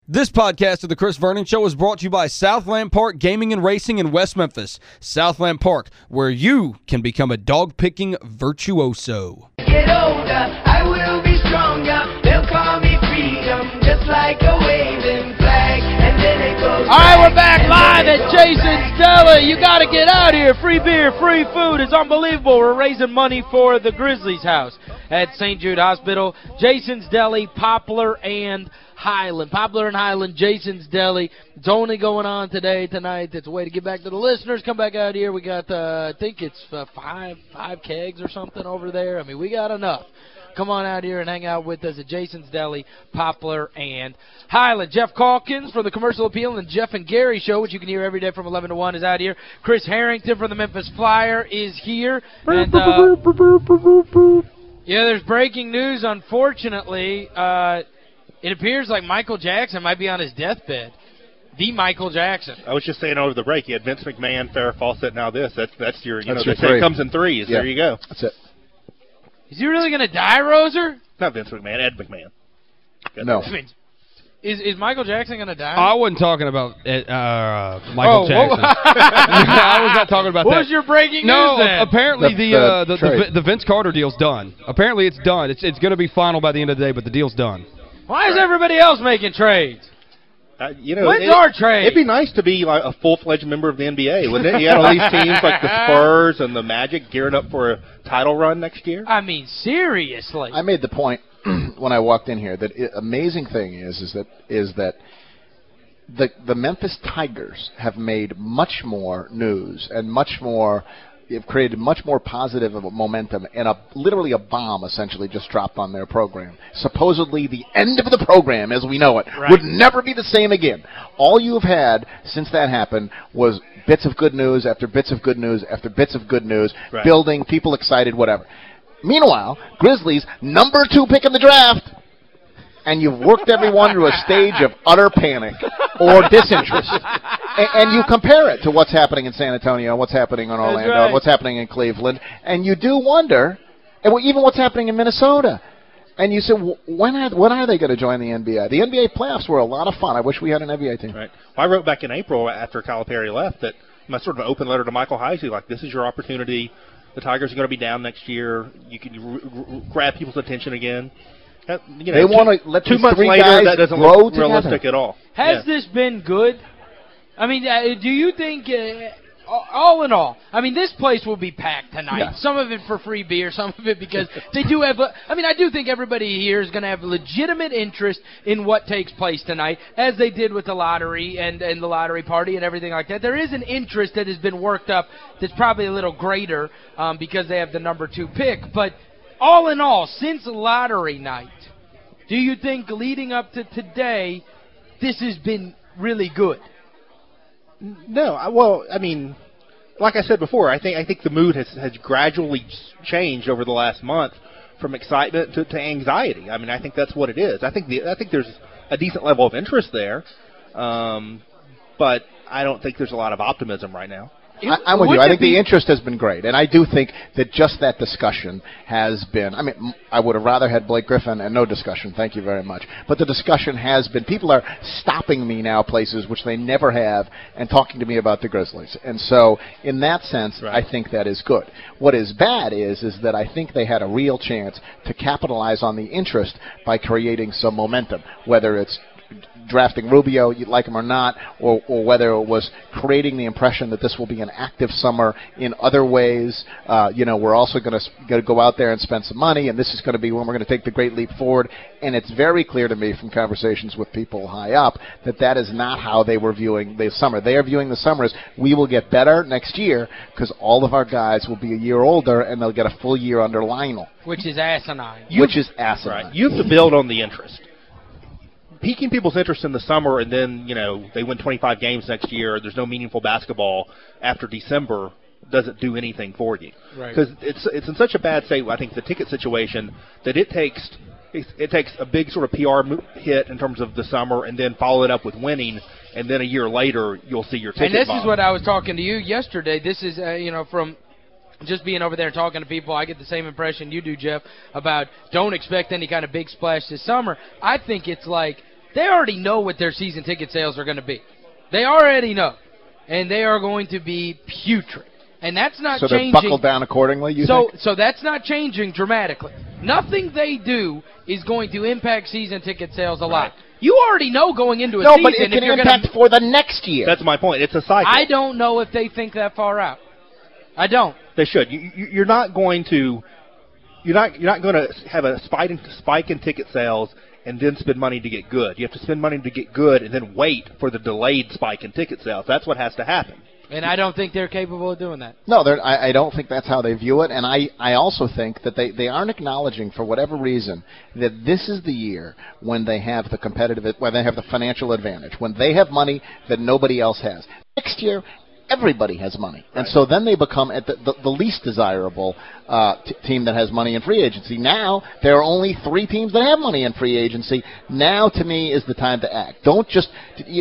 This podcast of The Chris Vernon Show is brought to you by Southland Park Gaming and Racing in West Memphis. Southland Park, where you can become a dog-picking virtuoso. Get older, I will be stronger. They'll call me freedom, just like a waving flag. And then it goes. All right, we're back live at Jason's Deli. You got to get out here. Free beer, free food. It's unbelievable. We're raising money for the Grizzlies house at St. Jude Hospital. Jason's Deli, Poplar and Highland. Poplar and Highland, Jason's Deli. It's only going on today, tonight. It's a way to get back to the listeners. Come back out here. We got, I think it's five kegs or something over there. I mean, we got enough. Come on out here and hang out with us at Jason's Deli, Poplar and Highland. Jeff Calkins from the Commercial Appeal and Jeff and Gary Show, which you can hear every day from 11 to 1, is out here. Chris Harrington from the Memphis Flyer is here. And, yeah, there's breaking news, unfortunately. It appears like Michael Jackson might be on his deathbed. The Michael Jackson. I was just saying over the break, you had Vince McMahon, Farrah Fawcett, now this. That's your, you that's know, your they say three. it comes in threes. Yeah. There you go. That's it. Is he really going to die, Roser? Not Vince McMahon, Ed McMahon. No. I mean, is Michael Jackson going to die? I wasn't talking about Michael Jackson. I was not talking about that. What was your breaking news then? Apparently the Vince Carter deal's done. Apparently it's done. It's going to be final by the end of the day, but the deal's done. Why is everybody else making trades? You know, When's our trade? It'd be nice to be like a full-fledged member of the NBA, wouldn't it? You had all these teams like the Spurs and the Magic gearing up for a title run next year. I mean, seriously. I made the point when I walked in here that amazing thing is that the Memphis Tigers have made much more news and much more. They've created much more positive of a momentum, and literally a bomb essentially just dropped on their program. Supposedly the end of the program as we know it would never be the same again. All you have had since that happened was bits of good news after bits of good news after bits of good news, building, people excited, whatever. Meanwhile, Grizzlies, number 2 pick in the draft, and you've worked everyone to a stage of utter panic or disinterest. And you compare it to what's happening in San Antonio, what's happening in Orlando, what's happening in Cleveland, and you do wonder, and even what's happening in Minnesota. And you say, when are they going to join the NBA? The NBA playoffs were a lot of fun. I wish we had an NBA team. Right. Well, I wrote back in April after Calipari left that my sort of an open letter to Michael Heisey, like, this is your opportunity. The Tigers are going to be down next year. You can grab people's attention again. You know, they want to let 2 months three later, guys that doesn't grow look realistic at all. Has this been good? I mean, do you think, all in all, I mean, this place will be packed tonight. Yeah. Some of it for free beer, some of it because they do have, I mean, I do think everybody here is going to have legitimate interest in what takes place tonight, as they did with the lottery and the lottery party and everything like that. There is an interest that has been worked up that's probably a little greater because they have the number 2 pick. But all in all, since lottery night, do you think leading up to today, this has been really good? No, well, I mean, like I said before, I think the mood has gradually changed over the last month from excitement to anxiety. I mean, I think that's what it is. I think there's a decent level of interest there, but I don't think there's a lot of optimism right now. I'm with you. I think the interest has been great, and I do think that just that discussion has been, I mean, I would have rather had Blake Griffin and no discussion, thank you very much, but the discussion has been, people are stopping me now places which they never have and talking to me about the Grizzlies, and so in that sense, I think that is good. What is bad is that I think they had a real chance to capitalize on the interest by creating some momentum, whether it's drafting Rubio, you like him or not, or whether it was creating the impression that this will be an active summer in other ways. You know, we're also going to go out there and spend some money, and this is going to be when we're going to take the great leap forward. And it's very clear to me from conversations with people high up that that is not how they were viewing the summer. They are viewing the summer as we will get better next year because all of our guys will be a year older and they'll get a full year under Lionel. Which is asinine. Right. You have to build on the interest. Piquing people's interest in the summer and then, you know, they win 25 games next year, there's no meaningful basketball after December doesn't do anything for you. Because it's in such a bad state, I think, the ticket situation, that it takes a big sort of PR hit in terms of the summer and then follow it up with winning, and then a year later you'll see your ticket And this bomb. is what I was talking to you yesterday. This is, you know, from just being over there and talking to people, I get the same impression you do, Jeff, about don't expect any kind of big splash this summer. I think it's like they already know what their season ticket sales are going to be. They already know. And they are going to be putrid. And that's not changing. So they're buckled down accordingly, you think? So that's not changing dramatically. Nothing they do is going to impact season ticket sales a lot. You already know going into a season. No, but it can impact for the next year. That's my point. It's a cycle. I don't know if they think that far out. I don't. They should. You're not going to have a spike in ticket sales and then spend money to get good. You have to spend money to get good and then wait for the delayed spike in ticket sales. That's what has to happen. And I don't think they're capable of doing that. No, I don't think that's how they view it. And I also think that they aren't acknowledging, for whatever reason, that this is the year when they have when they have the financial advantage, when they have money that nobody else has. Next year, everybody has money. And so then they become at the least desirable team that has money in free agency. Now, there are only 3 teams that have money in free agency. Now, to me, is the time to act. Don't just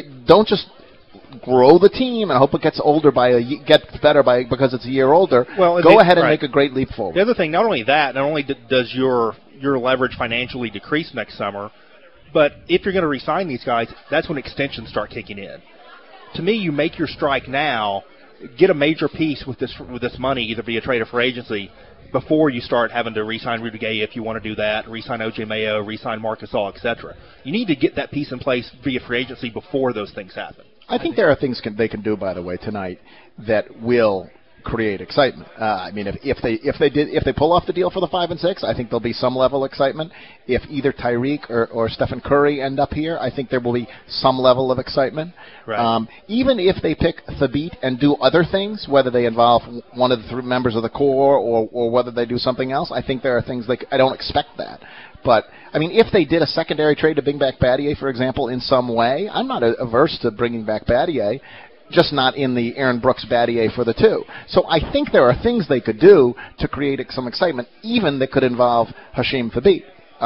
grow the team and hope it gets better because it's a year older. Well, go ahead and make a great leap forward. The other thing, not only does your leverage financially decrease next summer, but if you're going to re-sign these guys, that's when extensions start kicking in. To me, you make your strike now, get a major piece with this money, either via trade or free agency, before you start having to re-sign Rudy Gay if you want to do that, re-sign O.J. Mayo, re-sign Marc Gasol, etc. You need to get that piece in place via free agency before those things happen. I think there are things they can do, by the way, tonight that will create excitement. I mean, if they pull off the deal for the 5 and 6, I think there'll be some level of excitement. If either Tyreek or Stephen Curry end up here, I think there will be some level of excitement. Right. Even if they pick Thabit and do other things, whether they involve one of the 3 members of the core or whether they do something else, I think there are things I don't expect that. But, I mean, if they did a secondary trade to bring back Battier, for example, in some way, I'm not averse to bringing back Battier, just not in the Aaron Brooks Battier for the 2. So I think there are things they could do to create some excitement, even that could involve Hasheem Thabit.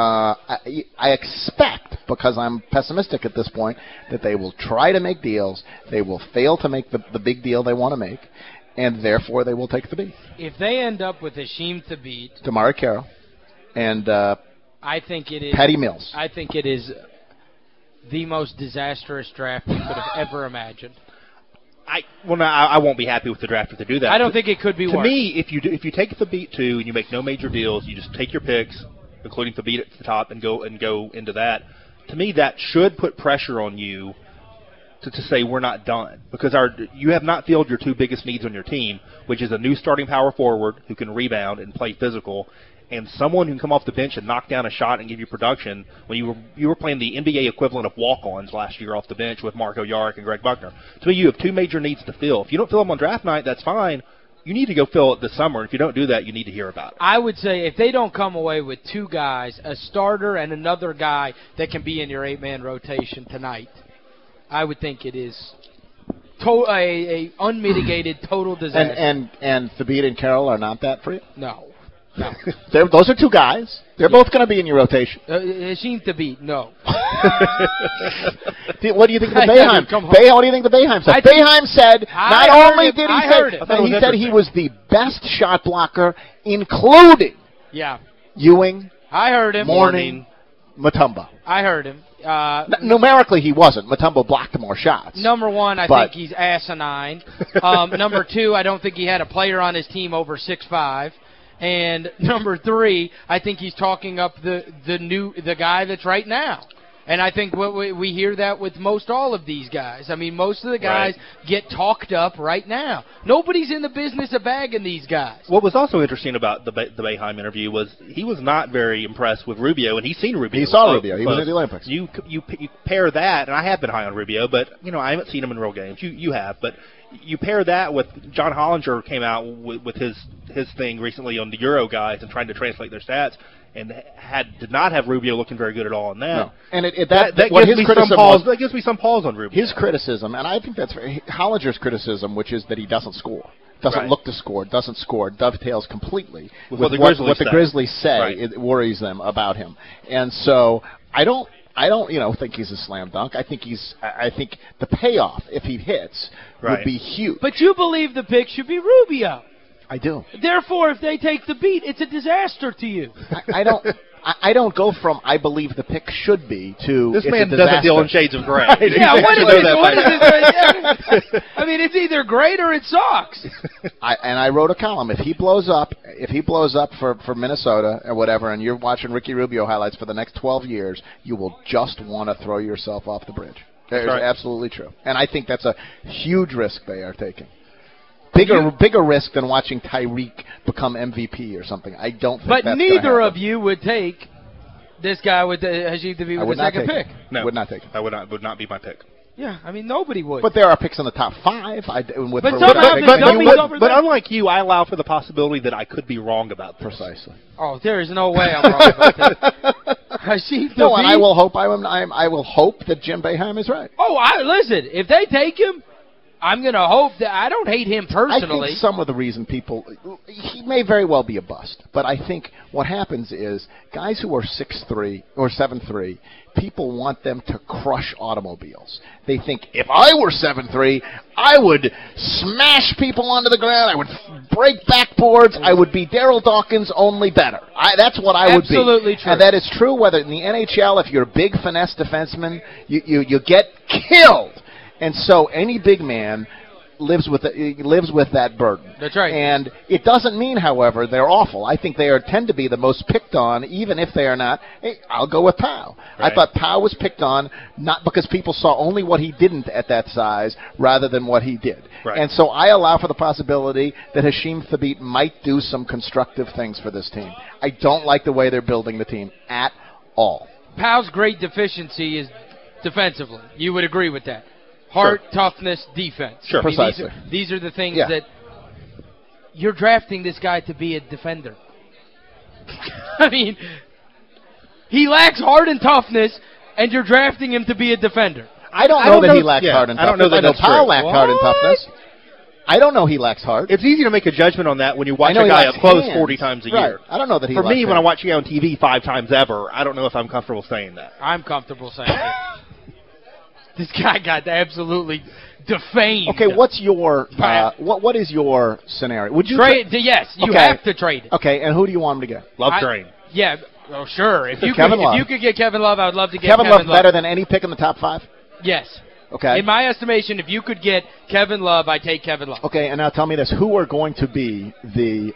I expect, because I'm pessimistic at this point, that they will try to make deals. They will fail to make the big deal they want to make, and therefore they will take Thabit. If they end up with Hasheem Thabit, Damari Carroll, and I think it is Patty Mills. I think it is the most disastrous draft we could have ever imagined. I won't be happy with the draft if they do that. I don't think it could be worse. To me, if you take Thabit 2 and you make no major deals, you just take your picks, including Thabit at the top, and go into that. To me, that should put pressure on you to say we're not done, because you have not filled your 2 biggest needs on your team, which is a new starting power forward who can rebound and play physical, and someone who can come off the bench and knock down a shot and give you production when you were playing the NBA equivalent of walk-ons last year off the bench with Marco Yarrick and Greg Buckner. To me, you have 2 major needs to fill. If you don't fill them on draft night, that's fine. You need to go fill it this summer. If you don't do that, you need to hear about it. I would say if they don't come away with 2 guys, a starter and another guy that can be in your 8-man rotation tonight, I would think it is a unmitigated total disaster. And Thabit and Carroll are not that for you? No. Those are 2 guys. They're both going to be in your rotation. Hasheem Thabit, no. What do you think of the Boeheim? What do you think the Boeheim said? Boeheim said he said he was the best shot blocker, including Ewing, I heard him. Mourning, Mutombo. I heard him. Numerically, he wasn't. Mutombo blocked more shots. Number 1, I think he's asinine. Number 2, I don't think he had a player on his team over 6'5". And number 3, I think he's talking up the guy that's right now. And I think we hear that with most all of these guys. I mean, most of the guys get talked up right now. Nobody's in the business of bagging these guys. What was also interesting about the Boeheim interview was he was not very impressed with Rubio, and he's seen Rubio. He saw Rubio. He was at the Olympics. You pair that, and I have been high on Rubio, but I haven't seen him in real games. You have, but you pair that with John Hollinger came out with his thing recently on the Euro guys and trying to translate their stats, and did not have Rubio looking very good at all in that. No. And that gives me some pause on Rubio. His criticism, and I think that's Hollinger's criticism, which is that he doesn't score. Doesn't look to score, doesn't score, dovetails completely with what the Grizzlies say. Right. It worries them about him. And so I don't think he's a slam dunk. I think the payoff, if he hits, would be huge. But you believe the pick should be Rubio. I do. Therefore, if they take the beat, it's a disaster to you. I don't. I don't go from I believe the pick should be to This it's man a doesn't deal in disaster. shades of gray. Yeah, what is know it? that What by is now. it? I mean, it's either great or it sucks. I wrote a column. If he blows up for Minnesota or whatever, and you're watching Ricky Rubio highlights for the next 12 years, you will just want to throw yourself off the bridge. It's right. absolutely true. And I think that's a huge risk they are taking. Bigger risk than watching Tyreek become MVP or something. I don't think But that's neither gonna of you would take this guy with Hashim to be I with would the not second take pick. it. No, Would not take it. I would not be my pick. Yeah, I mean, nobody would. But there are picks in the top 5. But somehow the dummies over But there- unlike you, I allow for the possibility that I could be wrong about this. Precisely. Oh, there is no way I'm wrong about that. Hashim No, and I Thabit- will hope I will hope that Jim Boeheim is right. Oh, listen, if they take him, I'm going to hope that I don't hate him I personally. think some of the reason he may very well be a bust, but I think what happens is guys who are 6'3" or 7'3", people want them to crush automobiles. They think, if I were 7'3", I would smash people onto the ground, I would break backboards, I would be Daryl Dawkins, only better. That's what I would be. Absolutely true. And that is true whether in the NHL, if you're a big finesse defenseman, you get killed. And so any big man lives with that burden. That's right. And it doesn't mean, however, they're awful. I think they tend to be the most picked on, even if they are not. Hey, I'll go with Powell. Right. I thought Powell was picked on not because people saw only what he didn't at that size rather than what he did. Right. And so I allow for the possibility that Hashim Thabit might do some constructive things for this team. I don't like the way they're building the team at all. Powell's great deficiency is defensively. You would agree with that. Heart, toughness, defense. Sure. I mean, Precisely. These are the things Yeah. that you're drafting this guy to be a defender. I mean, he lacks heart and toughness, and you're drafting him to be a defender. I don't know that he lacks yeah, heart and I toughness. don't know that that's Powell true. lacked heart and What? toughness. I don't know he lacks heart. It's easy to make a judgment on that when you watch I know a he guy lacks up close hands. 40 times a Right. year. I don't know that he For lacks me, when I hands. watch you on TV 5 times ever, I don't know if I'm comfortable saying that. I'm comfortable saying it. This guy got absolutely defamed. Okay, what's your what is your scenario? Would you trade? Yes, you Okay. have to trade it. Okay, and who do you want him to get? Love I- train. Yeah, oh sure. If you Kevin could, Love. if you could get Kevin Love, I would love to get Kevin Love better than any pick in the top 5? Yes. Okay. In my estimation, if you could get Kevin Love, I take Kevin Love. Okay, and now tell me this: who are going to be the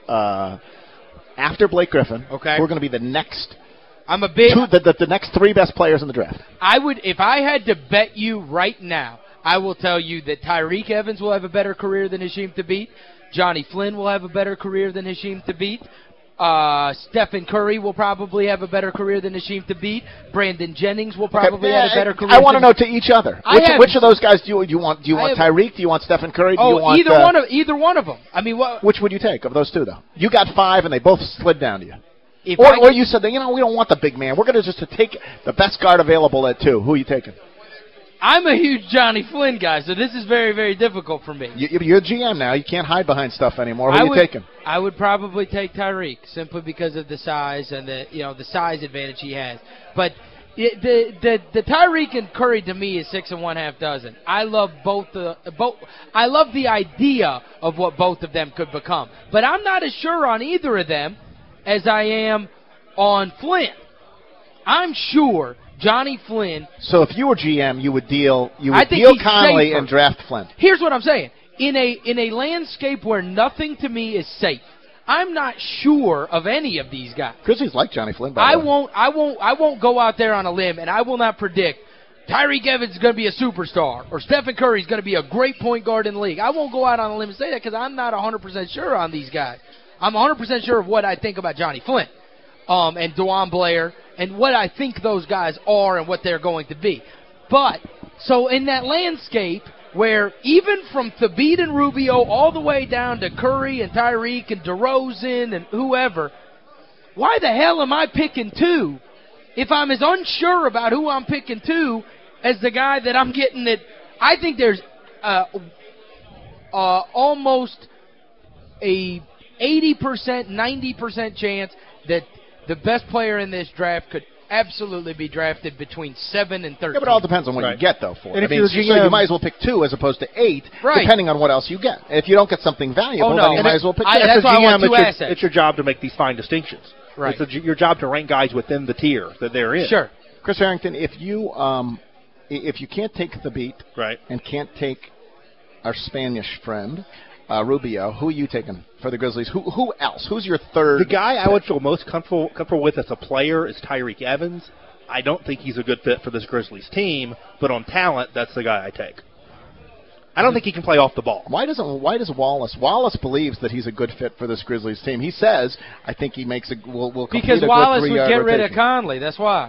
after Blake Griffin? Okay. Who are going to be the next I'm a big. the next 3 best players in the draft? I would, if I had to bet you right now, I will tell you that Tyreek Evans will have a better career than Hashim Thabit. Johnny Flynn will have a better career than Hashim Thabit. Stephen Curry will probably have a better career than Hashim Thabit. Brandon Jennings will probably have a better career. I want to than- know to each other. I Which have- of those guys do you want? Do you I want have- Tyreek? Do you want Stephen Curry? Do Oh, you want either one of them. I mean, what? Which would you take of those 2 though? You got 5 and they both slid down to you. If Or you said that, we don't want the big man. We're going to just take the best guard available at 2. Who are you taking? I'm a huge Johnny Flynn guy, so this is very, very difficult for me. You're GM now. You can't hide behind stuff anymore. Who are you taking? I would probably take Tyreek simply because of the size and the size advantage he has. But the Tyreek and Curry to me is 6 1/2 dozen. I love both. I love the idea of what both of them could become. But I'm not as sure on either of them as I am on Flynn. I'm sure Johnny Flynn. So if you were GM, you would deal I think deal he's Conley safer. and draft Flynn. Here's what I'm saying. In a landscape where nothing to me is safe, I'm not sure of any of these guys. Grizzlies like Johnny Flynn, by the way. I won't go out there on a limb, and I will not predict Tyreek Evans is going to be a superstar or Stephen Curry is going to be a great point guard in the league. I won't go out on a limb and say that because I'm not 100% sure on these guys. I'm 100% sure of what I think about Johnny Flynn and DeJuan Blair and what I think those guys are and what they're going to be. But, so in that landscape where even from Thabit and Rubio all the way down to Curry and Tyreek and DeRozan and whoever, why the hell am I picking 2 if I'm as unsure about who I'm picking 2 as the guy that I'm getting that I think there's almost a 80%, 90% chance that the best player in this draft could absolutely be drafted between 7 and 13. Yeah, but it all depends on what Right. you get, though, for And it. if I mean, you're so GM you might as well pick 2 as opposed to 8, Right. depending on what else you get. If you don't get something valuable, Oh, no. then you And might as well pick 2. that's why I want 2 it's assets. your job to make these fine distinctions. Right. It's your job to rank guys within the tier that they're in. Sure. Chris Harrington, if you can't take the beat Right. and can't take our Spanish friend, Rubio, who are you taking for the Grizzlies? Who else? Who's your third? The guy I would feel most comfortable with as a player is Tyreek Evans. I don't think he's a good fit for this Grizzlies team, but on talent, that's the guy I take. I don't think he can play off the ball. Why does Wallace? Wallace believes that he's a good fit for this Grizzlies team. He says, I think he makes will complete Because a Wallace good would three-yard get rid of rotation. Conley. That's why.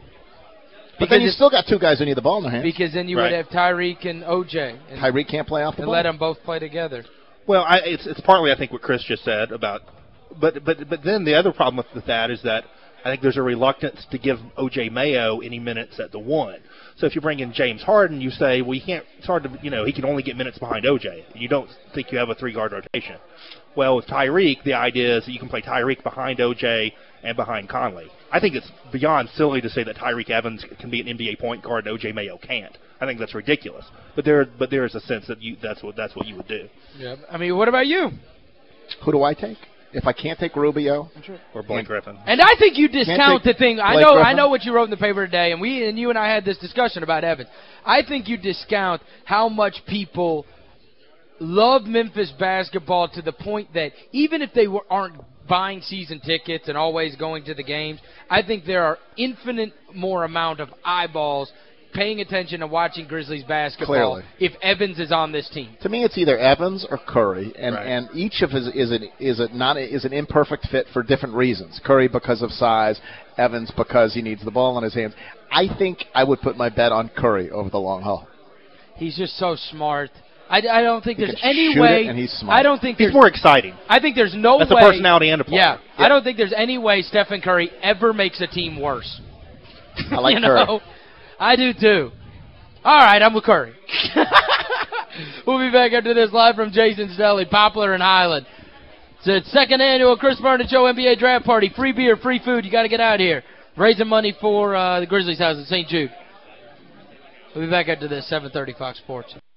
But then you still got two guys who need the ball in their hands. Because then you Right. would have Tyreek and OJ. And, Tyreek can't play off the and ball. let them both play together. Well, it's partly I think what Chris just said about, but then the other problem with that is that I think there's a reluctance to give O.J. Mayo any minutes at the 1. So if you bring in James Harden, you say, well, you can't. It's hard to, he can only get minutes behind O.J. You don't think you have a 3-guard rotation. Well, with Tyreek, the idea is that you can play Tyreek behind O.J. and behind Conley. I think it's beyond silly to say that Tyreek Evans can be an NBA point guard and O.J. Mayo can't. I think that's ridiculous. But there is a sense that that's what you would do. Yeah. I mean, what about you? Who do I take? If I can't take Rubio, Or Blake Griffin. And I think you discount the take thing. I Blake know Griffin? what you wrote in the paper today, and you and I had this discussion about Evans. I think you discount how much people love Memphis basketball to the point that even if they aren't buying season tickets and always going to the games, I think there are infinite more amount of eyeballs paying attention and watching Grizzlies basketball Clearly. if Evans is on this team. to me, it's either Evans or Curry, and Right. and each of his is an imperfect fit for different reasons. Curry because of size, Evans because he needs the ball in his hands. I think I would put my bet on Curry over the long haul. He's just so smart. I don't think He there's can any shoot way. it, and he's smart. I don't think He's there's more exciting. I think there's no That's a way. personality and a player. Yeah, Yeah. I don't think there's any way Stephen Curry ever makes a team worse. I like you Curry. know? I do too. All right, I'm with Curry. We'll be back after this live from Jason's Deli, Poplar and Highland. It's the second annual Chris Vernon Show NBA Draft Party. Free beer, free food. You got to get out here. Raising money for the Grizzlies house in St. Jude. We'll be back after this, 7:30 Fox Sports.